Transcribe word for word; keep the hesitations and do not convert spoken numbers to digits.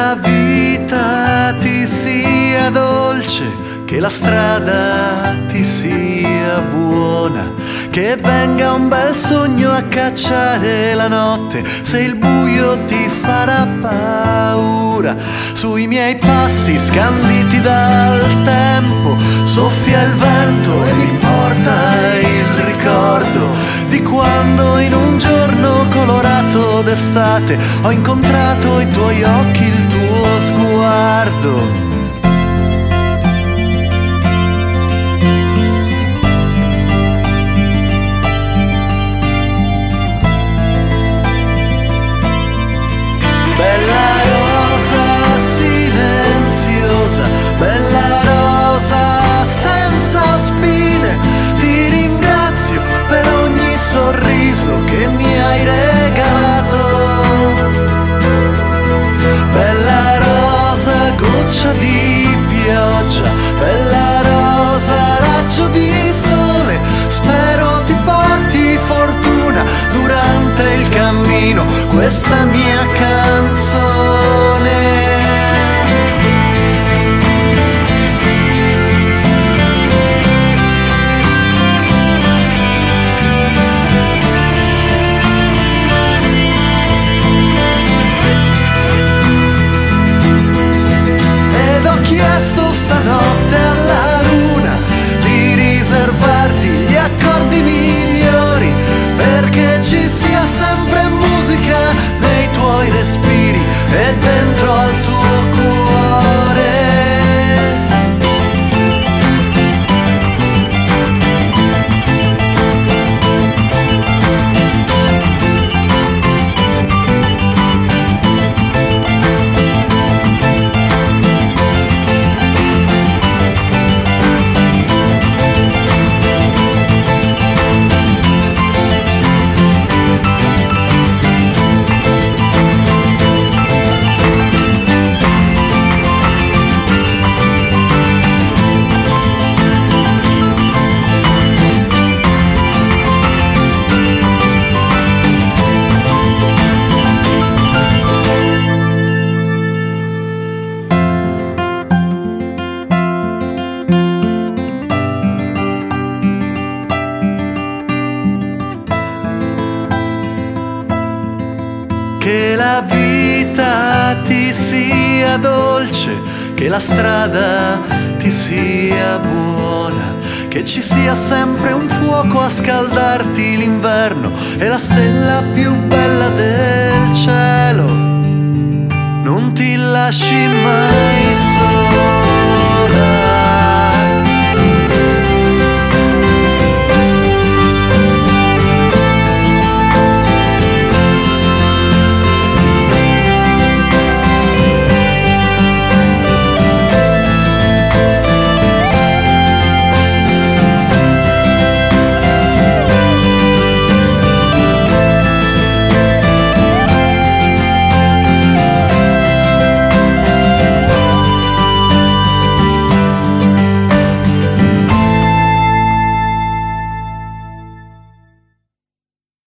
la vita ti sia dolce, che la strada ti sia buona, che venga un bel sogno a cacciare la notte, se il buio ti farà paura. Sui miei passi scanditi dal tempo soffia il vento e mi porta il ricordo di quando in un giorno colorato d'estate ho incontrato i tuoi occhi, il tuo sguardo. Bella rosa silenziosa, bella rosa senza spine, ti ringrazio per ogni sorriso che mi hai regalato. Bella rosa goccia di pioggia, bella rosa raggio di sole, spero ti porti fortuna durante il cammino questa mia canzone. Ed ho chiesto stanotte alla luna di riservarti gli accordi migliori, perché ci sia sempre musica nei tuoi respiri e dentro al tuo cuore. Che la vita ti sia dolce, che la strada ti sia buona, che ci sia sempre un fuoco a scaldarti l'inverno e la stella più bella del cielo non ti lasci mai solo.